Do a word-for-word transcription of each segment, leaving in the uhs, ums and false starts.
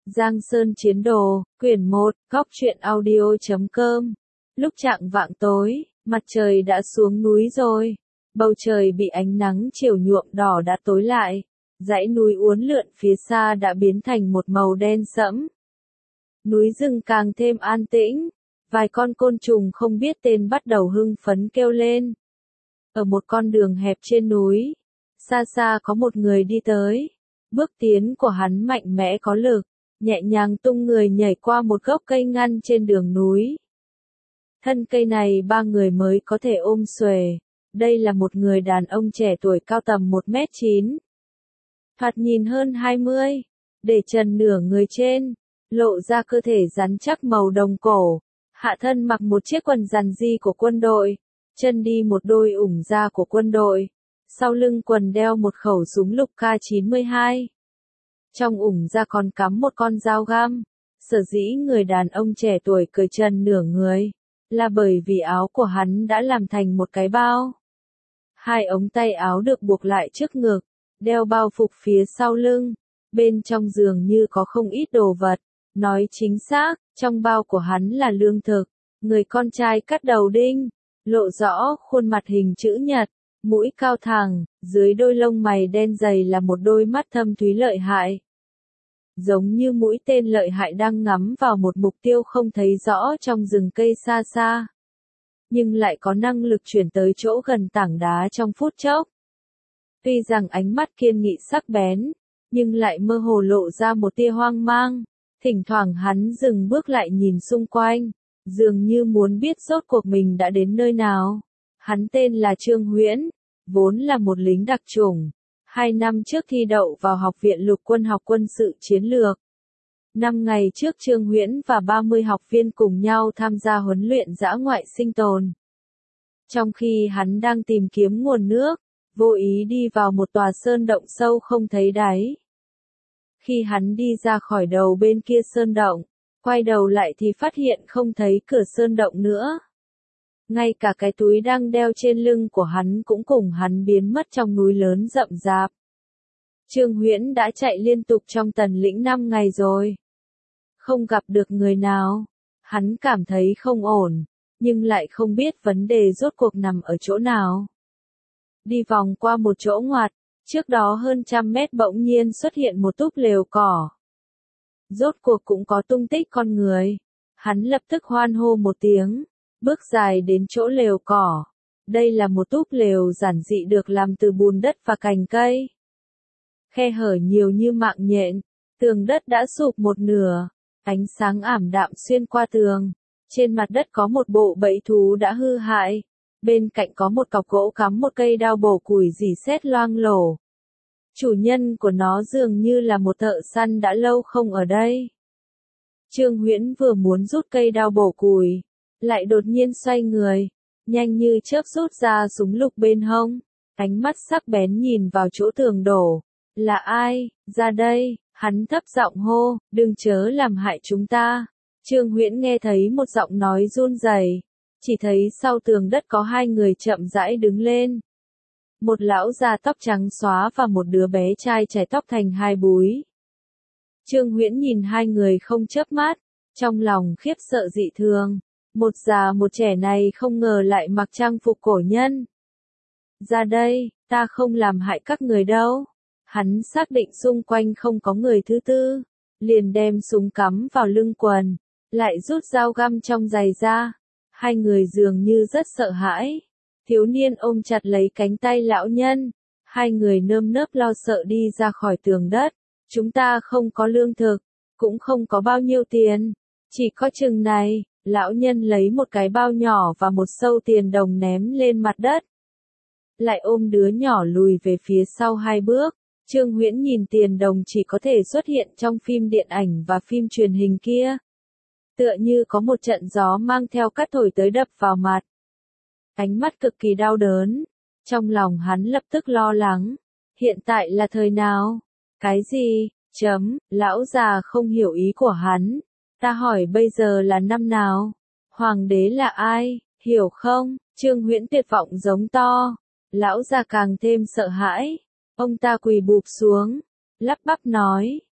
Giang Sơn Chiến Đồ, quyển một, góc truyện audio chấm com. Lúc chạng vạng tối, mặt trời đã xuống núi rồi. Bầu trời bị ánh nắng chiều nhuộm đỏ đã tối lại. Dãy núi uốn lượn phía xa đã biến thành một màu đen sẫm. Núi rừng càng thêm an tĩnh. Vài con côn trùng không biết tên bắt đầu hưng phấn kêu lên. Ở một con đường hẹp trên núi, xa xa có một người đi tới. Bước tiến của hắn mạnh mẽ có lực, nhẹ nhàng tung người nhảy qua một gốc cây ngăn trên đường núi. Thân cây này ba người mới có thể ôm xuề. Đây là một người đàn ông trẻ tuổi cao tầm một mét chín. Thoạt nhìn hơn hai mươi, để trần nửa người trên, lộ ra cơ thể rắn chắc màu đồng cổ. Hạ thân mặc một chiếc quần giản dị của quân đội, chân đi một đôi ủng da của quân đội. Sau lưng quần đeo một khẩu súng lục K chín mươi hai. Trong ủng da còn cắm một con dao găm. Sở dĩ người đàn ông trẻ tuổi cởi trần nửa người, là bởi vì áo của hắn đã làm thành một cái bao. Hai ống tay áo được buộc lại trước ngực, đeo bao phục phía sau lưng. Bên trong dường như có không ít đồ vật. Nói chính xác, trong bao của hắn là lương thực. Người con trai cắt đầu đinh, lộ rõ khuôn mặt hình chữ nhật. Mũi cao thẳng, dưới đôi lông mày đen dày là một đôi mắt thâm thúy lợi hại. Giống như mũi tên lợi hại đang ngắm vào một mục tiêu không thấy rõ trong rừng cây xa xa. Nhưng lại có năng lực chuyển tới chỗ gần tảng đá trong phút chốc. Tuy rằng ánh mắt kiên nghị sắc bén, nhưng lại mơ hồ lộ ra một tia hoang mang. Thỉnh thoảng hắn dừng bước lại nhìn xung quanh, dường như muốn biết rốt cuộc mình đã đến nơi nào. Hắn tên là Trương Huyễn, vốn là một lính đặc chủng. Hai năm trước thi đậu vào Học viện Lục quân học quân sự chiến lược. Năm ngày trước Trương Huyễn và ba mươi học viên cùng nhau tham gia huấn luyện dã ngoại sinh tồn. Trong khi hắn đang tìm kiếm nguồn nước, vô ý đi vào một tòa sơn động sâu không thấy đáy. Khi hắn đi ra khỏi đầu bên kia sơn động, quay đầu lại thì phát hiện không thấy cửa sơn động nữa. Ngay cả cái túi đang đeo trên lưng của hắn cũng cùng hắn biến mất trong núi lớn rậm rạp. Trương Huyễn đã chạy liên tục trong tần lĩnh năm ngày rồi. Không gặp được người nào. Hắn cảm thấy không ổn, nhưng lại không biết vấn đề rốt cuộc nằm ở chỗ nào. Đi vòng qua một chỗ ngoặt, trước đó hơn trăm mét bỗng nhiên xuất hiện một túp lều cỏ. Rốt cuộc cũng có tung tích con người. Hắn lập tức hoan hô một tiếng. Bước dài đến chỗ lều cỏ. Đây là một túp lều giản dị được làm từ bùn đất và cành cây. Khe hở nhiều như mạng nhện, tường đất đã sụp một nửa, ánh sáng ảm đạm xuyên qua tường. Trên mặt đất có một bộ bẫy thú đã hư hại. Bên cạnh có một cọc gỗ cắm một cây đao bổ củi rỉ sét loang lổ. Chủ nhân của nó dường như là một thợ săn đã lâu không ở đây. Trương Huyễn vừa muốn rút cây đao bổ củi, lại đột nhiên xoay người, nhanh như chớp rút ra súng lục bên hông, ánh mắt sắc bén nhìn vào chỗ tường đổ. Là ai, ra đây, hắn thấp giọng hô, đừng chớ làm hại chúng ta. Trương Huyễn nghe thấy một giọng nói run rẩy, chỉ thấy sau tường đất có hai người chậm rãi đứng lên. Một lão già tóc trắng xóa và một đứa bé trai chải tóc thành hai búi. Trương Huyễn nhìn hai người không chớp mắt, trong lòng khiếp sợ dị thường. Một già một trẻ này không ngờ lại mặc trang phục cổ nhân. Ra đây, ta không làm hại các người đâu. Hắn xác định xung quanh không có người thứ tư, liền đem súng cắm vào lưng quần, lại rút dao găm trong giày ra. Hai người dường như rất sợ hãi. Thiếu niên ôm chặt lấy cánh tay lão nhân. Hai người nơm nớp lo sợ đi ra khỏi tường đất. Chúng ta không có lương thực, cũng không có bao nhiêu tiền, chỉ có chừng này. Lão nhân lấy một cái bao nhỏ và một sâu tiền đồng ném lên mặt đất. Lại ôm đứa nhỏ lùi về phía sau hai bước. Trương Huyễn nhìn tiền đồng chỉ có thể xuất hiện trong phim điện ảnh và phim truyền hình kia. Tựa như có một trận gió mang theo cát thổi tới đập vào mặt. Ánh mắt cực kỳ đau đớn. Trong lòng hắn lập tức lo lắng. Hiện tại là thời nào? Cái gì? Chấm, lão già không hiểu ý của hắn. Ta hỏi bây giờ là năm nào? Hoàng đế là ai? Hiểu không? Trương Huyễn tuyệt vọng giống to. Lão già càng thêm sợ hãi. Ông ta quỳ bụp xuống, lắp bắp nói,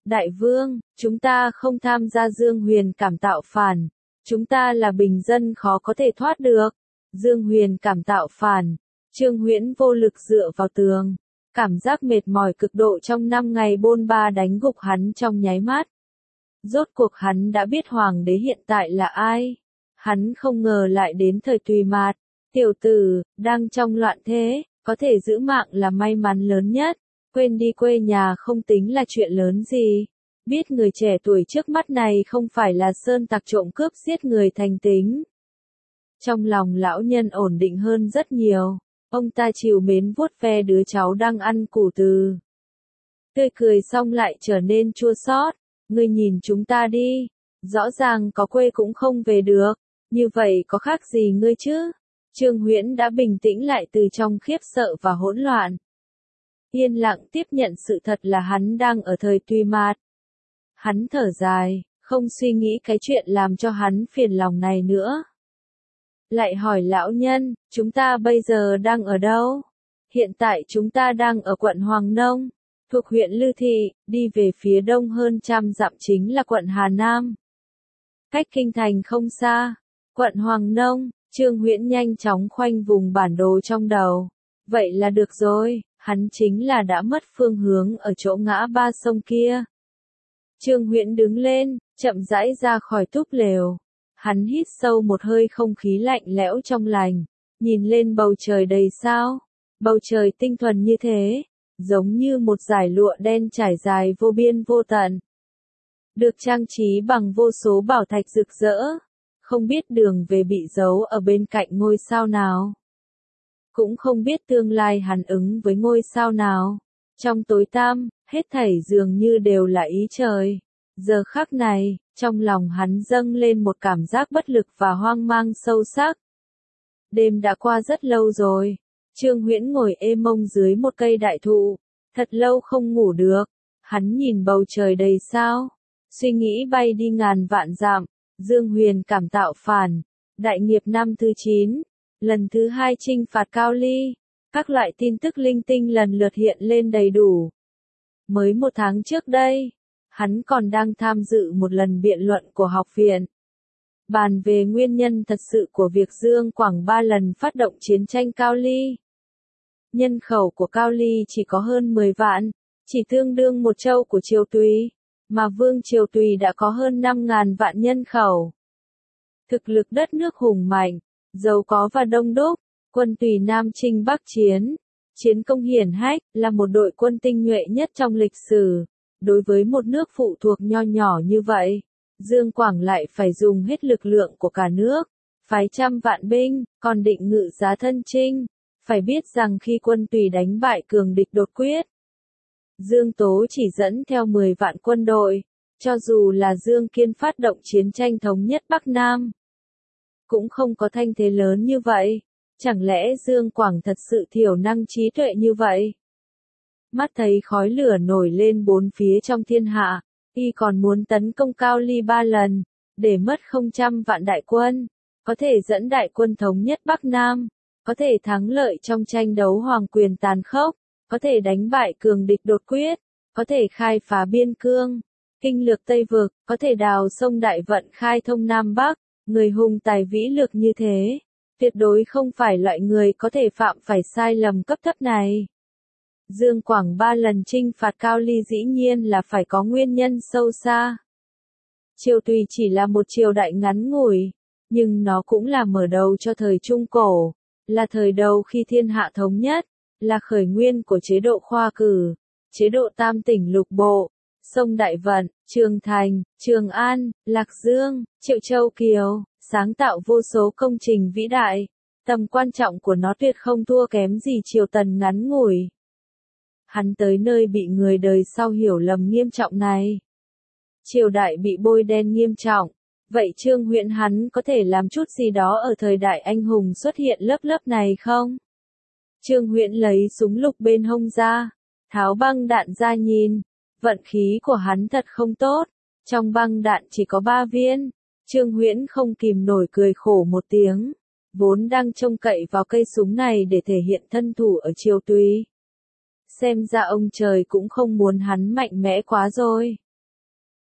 Đại vương, chúng ta không tham gia Dương Huyền cảm tạo phản. Chúng ta là bình dân khó có thể thoát được. Dương Huyền cảm tạo phản. Trương Huyễn vô lực dựa vào tường. Cảm giác mệt mỏi cực độ trong năm ngày bôn ba đánh gục hắn trong nháy mắt. Rốt cuộc hắn đã biết hoàng đế hiện tại là ai. Hắn không ngờ lại đến thời Tùy Mạt. Tiểu tử, đang trong loạn thế, có thể giữ mạng là may mắn lớn nhất. Quên đi quê nhà không tính là chuyện lớn gì. Biết người trẻ tuổi trước mắt này không phải là sơn tặc trộm cướp giết người thành tính. Trong lòng lão nhân ổn định hơn rất nhiều. Ông ta trìu mến vuốt ve đứa cháu đang ăn củ từ. Tươi cười xong lại trở nên chua xót. Ngươi nhìn chúng ta đi. Rõ ràng có quê cũng không về được. Như vậy có khác gì ngươi chứ? Trương Huyễn đã bình tĩnh lại từ trong khiếp sợ và hỗn loạn. Yên lặng tiếp nhận sự thật là hắn đang ở thời Tùy Mạt. Hắn thở dài, không suy nghĩ cái chuyện làm cho hắn phiền lòng này nữa. Lại hỏi lão nhân, chúng ta bây giờ đang ở đâu? Hiện tại chúng ta đang ở quận Hoàng Nông, thuộc huyện Lư Thị, đi về phía đông hơn trăm dặm chính là quận Hà Nam. Cách kinh thành không xa, quận Hoàng Nông, Trương Huyễn nhanh chóng khoanh vùng bản đồ trong đầu. Vậy là được rồi, hắn chính là đã mất phương hướng ở chỗ ngã ba sông kia. Trương Huyễn đứng lên, chậm rãi ra khỏi túp lều. Hắn hít sâu một hơi không khí lạnh lẽo trong lành, nhìn lên bầu trời đầy sao. Bầu trời tinh thuần như thế, giống như một dải lụa đen trải dài vô biên vô tận. Được trang trí bằng vô số bảo thạch rực rỡ, không biết đường về bị giấu ở bên cạnh ngôi sao nào. Cũng không biết tương lai hắn ứng với ngôi sao nào. Trong tối tăm, hết thảy dường như đều là ý trời. Giờ khắc này, trong lòng hắn dâng lên một cảm giác bất lực và hoang mang sâu sắc. Đêm đã qua rất lâu rồi. Trương Huyễn ngồi êm mông dưới một cây đại thụ. Thật lâu không ngủ được. Hắn nhìn bầu trời đầy sao. Suy nghĩ bay đi ngàn vạn dặm. Dương Huyền cảm tạo phản. Đại nghiệp năm thứ chín. Lần thứ hai chinh phạt Cao Ly. Các loại tin tức linh tinh lần lượt hiện lên đầy đủ. Mới một tháng trước đây, hắn còn đang tham dự một lần biện luận của học viện. Bàn về nguyên nhân thật sự của việc Dương Quảng ba lần phát động chiến tranh Cao Ly. Nhân khẩu của Cao Ly chỉ có hơn mười vạn, chỉ tương đương một châu của Triều Tùy, mà Vương Triều Tùy đã có hơn năm ngàn vạn nhân khẩu. Thực lực đất nước hùng mạnh, giàu có và đông đúc, quân Tùy Nam chinh Bắc chiến, chiến công hiển hách, là một đội quân tinh nhuệ nhất trong lịch sử. Đối với một nước phụ thuộc nho nhỏ như vậy, Dương Quảng lại phải dùng hết lực lượng của cả nước, phái trăm vạn binh, còn định ngự giá thân chinh. Phải biết rằng khi quân Tùy đánh bại cường địch đột quyết, Dương Tố chỉ dẫn theo mười vạn quân đội, cho dù là Dương Kiên phát động chiến tranh thống nhất Bắc Nam, cũng không có thanh thế lớn như vậy. Chẳng lẽ Dương Quảng thật sự thiểu năng trí tuệ như vậy? Mắt thấy khói lửa nổi lên bốn phía trong thiên hạ, y còn muốn tấn công Cao Ly ba lần, để mất không trăm vạn đại quân, có thể dẫn đại quân thống nhất Bắc Nam, có thể thắng lợi trong tranh đấu hoàng quyền tàn khốc, có thể đánh bại cường địch đột quyết, có thể khai phá biên cương, kinh lược Tây Vực, có thể đào sông Đại Vận khai thông Nam Bắc. Người hùng tài vĩ lược như thế, tuyệt đối không phải loại người có thể phạm phải sai lầm cấp thấp này. Dương Quảng ba lần chinh phạt Cao Ly dĩ nhiên là phải có nguyên nhân sâu xa. Triều Tùy chỉ là một triều đại ngắn ngủi, nhưng nó cũng là mở đầu cho thời Trung Cổ, là thời đầu khi thiên hạ thống nhất, là khởi nguyên của chế độ khoa cử, chế độ tam tỉnh lục bộ, sông Đại Vận, Trường Thành, Trường An, Lạc Dương, Triệu Châu Kiều, sáng tạo vô số công trình vĩ đại. Tầm quan trọng của nó tuyệt không thua kém gì triều Tần ngắn ngủi. Hắn tới nơi bị người đời sau hiểu lầm nghiêm trọng này. Triều đại bị bôi đen nghiêm trọng. Vậy Trương Huyễn hắn có thể làm chút gì đó ở thời đại anh hùng xuất hiện lớp lớp này không? Trương Huyễn lấy súng lục bên hông ra, tháo băng đạn ra nhìn. Vận khí của hắn thật không tốt. Trong băng đạn chỉ có ba viên. Trương Huyễn không kìm nổi cười khổ một tiếng. Vốn đang trông cậy vào cây súng này để thể hiện thân thủ ở Triều Tùy. Xem ra ông trời cũng không muốn hắn mạnh mẽ quá rồi.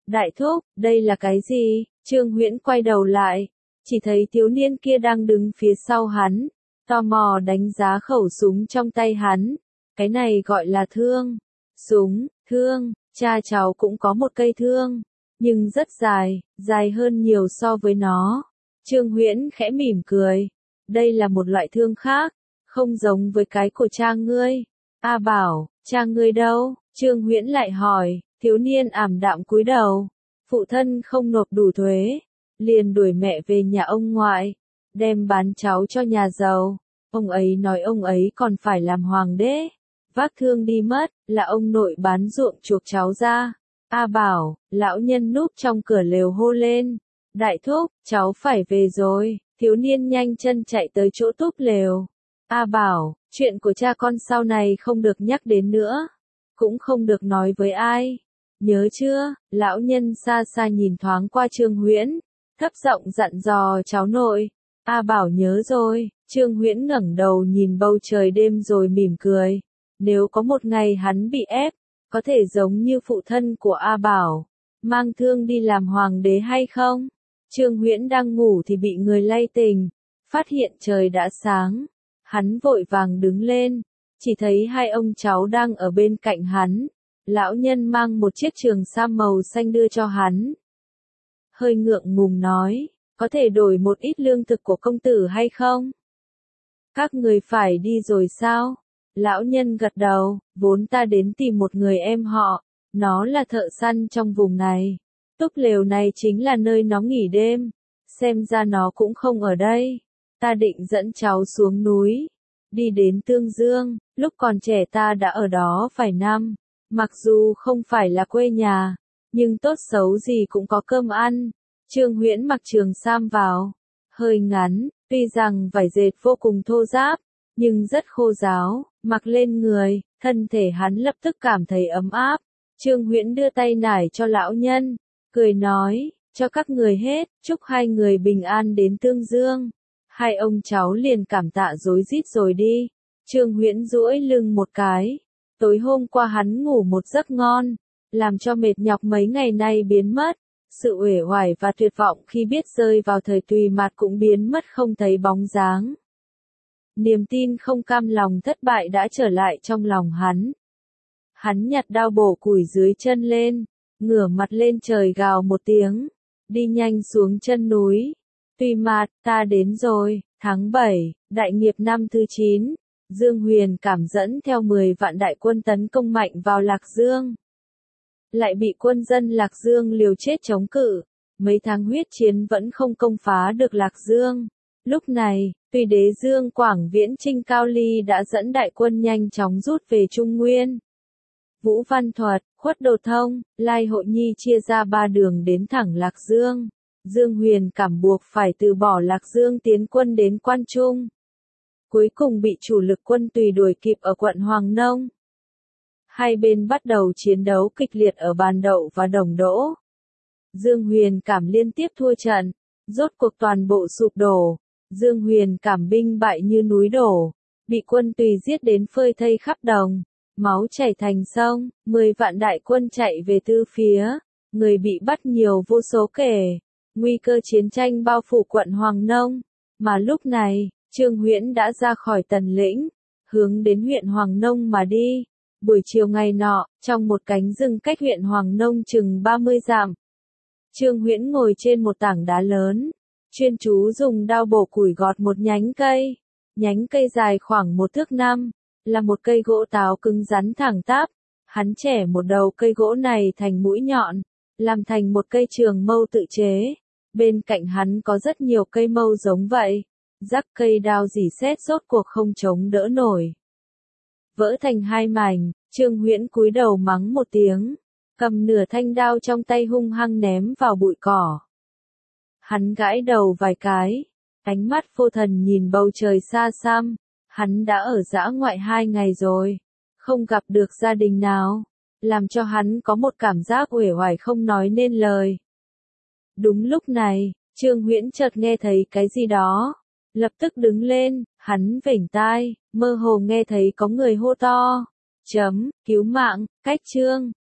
Đại thúc, đây là cái gì? Trương Huyễn quay đầu lại, chỉ thấy thiếu niên kia đang đứng phía sau hắn, tò mò đánh giá khẩu súng trong tay hắn. Cái này gọi là thương. Súng, thương, cha cháu cũng có một cây thương, nhưng rất dài, dài hơn nhiều so với nó. Trương Huyễn khẽ mỉm cười. Đây là một loại thương khác, không giống với cái của cha ngươi. A Bảo, cha ngươi đâu? Trương Huyễn lại hỏi. Thiếu niên ảm đạm cúi đầu. Phụ thân không nộp đủ thuế, liền đuổi mẹ về nhà ông ngoại, đem bán cháu cho nhà giàu. Ông ấy nói ông ấy còn phải làm hoàng đế. Vác thương đi mất, là ông nội bán ruộng chuộc cháu ra. A Bảo, lão nhân núp trong cửa lều hô lên. Đại thúc, cháu phải về rồi. Thiếu niên nhanh chân chạy tới chỗ túp lều. A Bảo, chuyện của cha con sau này không được nhắc đến nữa, cũng không được nói với ai. Nhớ chưa? Lão nhân xa xa nhìn thoáng qua Trương Huyễn, thấp giọng dặn dò cháu nội. A Bảo nhớ rồi. Trương Huyễn ngẩng đầu nhìn bầu trời đêm rồi mỉm cười. Nếu có một ngày hắn bị ép, có thể giống như phụ thân của A Bảo, mang thương đi làm hoàng đế hay không? Trương Huyễn đang ngủ thì bị người lay tỉnh, phát hiện trời đã sáng. Hắn vội vàng đứng lên, chỉ thấy hai ông cháu đang ở bên cạnh hắn. Lão nhân mang một chiếc trường sam màu xanh đưa cho hắn. Hơi ngượng ngùng nói, có thể đổi một ít lương thực của công tử hay không? Các người phải đi rồi sao? Lão nhân gật đầu, vốn ta đến tìm một người em họ, nó là thợ săn trong vùng này. Túp lều này chính là nơi nó nghỉ đêm, xem ra nó cũng không ở đây. Ta định dẫn cháu xuống núi, đi đến Tương Dương, lúc còn trẻ ta đã ở đó vài năm. Mặc dù không phải là quê nhà, nhưng tốt xấu gì cũng có cơm ăn. Trương Huyễn mặc trường sam vào, hơi ngắn, tuy rằng vải dệt vô cùng thô ráp, nhưng rất khô ráo, mặc lên người, thân thể hắn lập tức cảm thấy ấm áp. Trương Huyễn đưa tay nải cho lão nhân, cười nói, cho các người hết, chúc hai người bình an đến Tương Dương. Hai ông cháu liền cảm tạ rối rít rồi đi. Trương Huyễn duỗi lưng một cái. Tối hôm qua hắn ngủ một giấc ngon, làm cho mệt nhọc mấy ngày nay biến mất. Sự uể oải và tuyệt vọng khi biết rơi vào thời tùy mạt cũng biến mất không thấy bóng dáng. Niềm tin không cam lòng thất bại đã trở lại trong lòng hắn. Hắn nhặt đao bổ củi dưới chân lên, ngửa mặt lên trời gào một tiếng, đi nhanh xuống chân núi. Tùy mạt, ta đến rồi. Tháng bảy, đại nghiệp năm thứ chín. Dương Huyền cảm dẫn theo mười vạn đại quân tấn công mạnh vào Lạc Dương. Lại bị quân dân Lạc Dương liều chết chống cự. Mấy tháng huyết chiến vẫn không công phá được Lạc Dương. Lúc này, Tùy đế Dương Quảng Viễn Trinh Cao Ly đã dẫn đại quân nhanh chóng rút về Trung Nguyên. Vũ Văn Thuật, Khuất Đồ Thông, Lai Hội Nhi chia ra ba đường đến thẳng Lạc Dương. Dương Huyền cảm buộc phải từ bỏ Lạc Dương tiến quân đến Quan Trung. Cuối cùng bị chủ lực quân Tùy đuổi kịp ở quận Hoàng Nông. Hai bên bắt đầu chiến đấu kịch liệt ở Bàn Đậu và Đồng Đỗ. Dương Huyền cảm liên tiếp thua trận, rốt cuộc toàn bộ sụp đổ. Dương Huyền cảm binh bại như núi đổ, bị quân Tùy giết đến phơi thây khắp đồng, máu chảy thành sông. Mười vạn đại quân chạy về tứ phía, người bị bắt nhiều vô số kể. Nguy cơ chiến tranh bao phủ quận Hoàng Nông, mà lúc này, Trương Huyễn đã ra khỏi Tần Lĩnh, hướng đến huyện Hoàng Nông mà đi. Buổi chiều ngày nọ, trong một cánh rừng cách huyện Hoàng Nông chừng ba mươi dặm, Trương Huyễn ngồi trên một tảng đá lớn, chuyên chú dùng đao bổ củi gọt một nhánh cây. Nhánh cây dài khoảng một thước năm, là một cây gỗ táo cứng rắn thẳng tắp. Hắn chẻ một đầu cây gỗ này thành mũi nhọn, làm thành một cây trường mâu tự chế. Bên cạnh hắn có rất nhiều cây mâu giống vậy. Rắc cây đao dỉ sét rốt cuộc không chống đỡ nổi, vỡ thành hai mảnh. Trương Huyễn cúi đầu mắng một tiếng, cầm nửa thanh đao trong tay hung hăng ném vào bụi cỏ. Hắn gãi đầu vài cái, ánh mắt vô thần nhìn bầu trời xa xăm. Hắn đã ở dã ngoại hai ngày rồi, không gặp được gia đình nào, làm cho hắn có một cảm giác uể oải không nói nên lời. Đúng lúc này, Trương Huyễn chợt nghe thấy cái gì đó, lập tức đứng lên, hắn vểnh tai, mơ hồ nghe thấy có người hô to, chấm, cứu mạng, cách Trương.